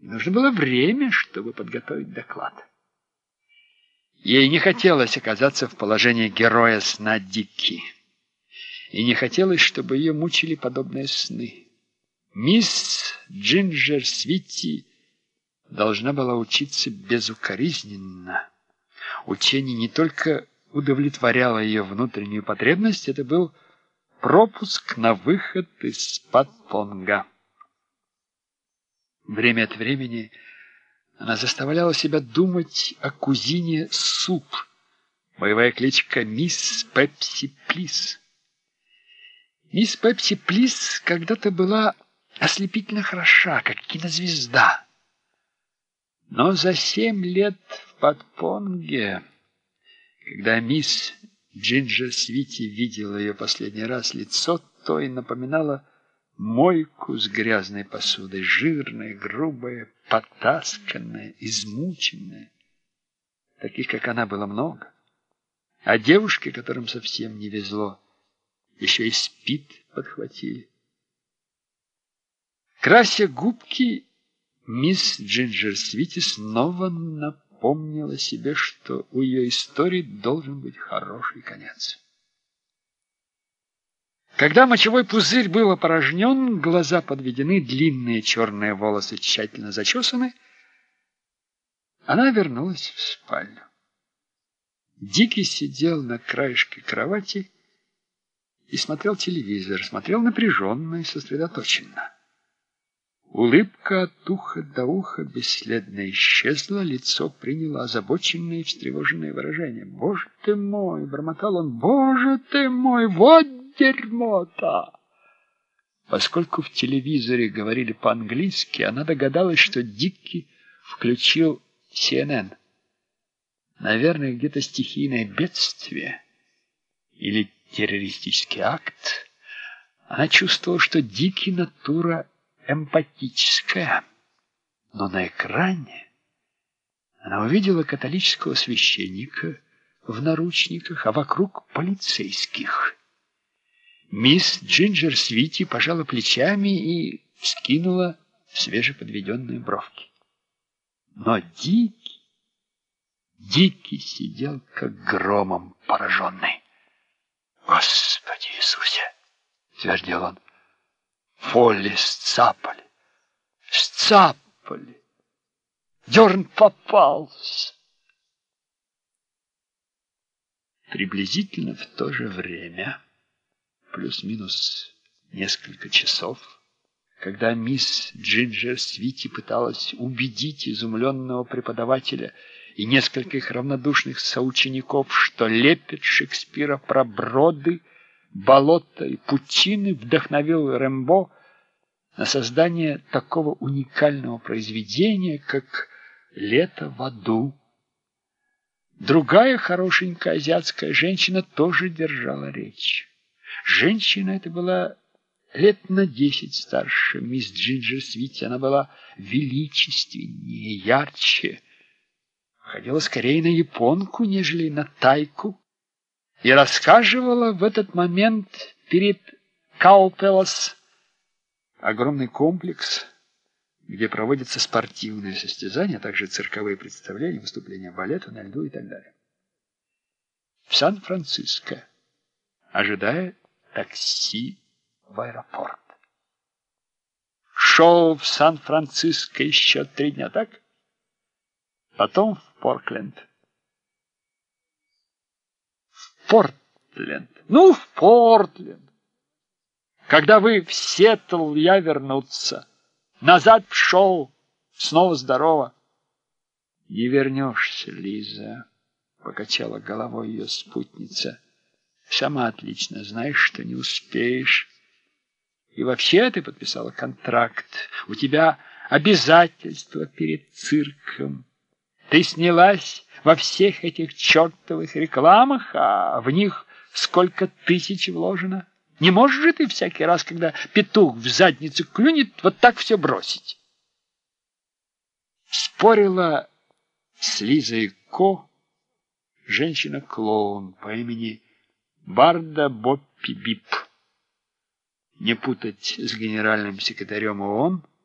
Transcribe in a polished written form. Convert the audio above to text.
и нужно было время, чтобы подготовить доклад. Ей не хотелось оказаться в положении героя сна Дикки, и не хотелось, чтобы ее мучили подобные сны. Мисс Джинджер Свитти должна была учиться безукоризненно. Учение не только удовлетворяло ее внутреннюю потребность, это был пропуск на выход из Пат-Понга. Время от времени она заставляла себя думать о кузине Суп, боевая кличка мисс Пепси Плис. Мисс Пепси Плис когда-то была ослепительно хороша, как кинозвезда. Но за 7 лет в Пат-Понге, когда мисс Джинджер Свитти видела ее последний раз, лицо той напоминало мойку с грязной посудой, жирное, грубое, потасканное, измученное. Таких, как она, было много. А девушки, которым совсем не везло, еще и СПИД подхватили. Крася губки, мисс Джинджер Свитти снова напомнила себе, что у ее истории должен быть хороший конец. Когда мочевой пузырь был опорожнен, глаза подведены, длинные черные волосы тщательно зачесаны, она вернулась в спальню. Дикий сидел на краешке кровати и смотрел телевизор, смотрел напряженно и сосредоточенно. Улыбка от уха до уха бесследно исчезла, лицо приняло озабоченное и встревоженное выражение. «Боже ты мой!» — бормотал он. «Боже ты мой! Вот дерьмо-то!» Поскольку в телевизоре говорили по-английски, она догадалась, что Дикки включил CNN. Наверное, где-то стихийное бедствие или террористический акт. Она чувствовала, что Дикки натура эмпатическая, но на экране она увидела католического священника в наручниках, а вокруг полицейских. Мисс Джинджер Свитти пожала плечами и вскинула свежеподведенные бровки. Но Дикий сидел как громом пораженный. «Господи Иисусе!» — твердил он. «Фолли сцапали! Сцапали! Дерн попался!» Приблизительно в то же время, плюс-минус несколько часов, когда мисс Джинджер Свитти пыталась убедить изумленного преподавателя и нескольких равнодушных соучеников, что лепет Шекспира про броды, болота и пучины вдохновил Рембо на создание такого уникального произведения, как «Лето в аду». Другая хорошенькая азиатская женщина тоже держала речь. Женщина эта была лет на 10 старше мисс Джинджер Свитти. Она была величественнее, ярче, ходила скорее на японку, нежели на тайку, и рассказывала в этот момент перед Каупелос огромный комплекс, где проводятся спортивные состязания, а также цирковые представления, выступления балета на льду и так далее. В Сан-Франциско, ожидая такси в аэропорт. Шоу в Сан-Франциско еще 3 дня, так? Потом в Портленд. В Портленд. Ну, в Портленд. Когда вы в Сиэтл, я вернуться. Назад в шоу. Снова здорово. Не вернешься, Лиза, покачала головой ее спутница. Сама отлично знаешь, что не успеешь. И вообще ты подписала контракт. У тебя обязательства перед цирком. Ты снялась во всех этих чертовых рекламах, а в них сколько тысяч вложено. Не можешь же ты всякий раз, когда петух в задницу клюнет, вот так все бросить? Спорила с Лизой Ко женщина-клоун по имени Барда Боппи Бип. Не путать с генеральным секретарем ООН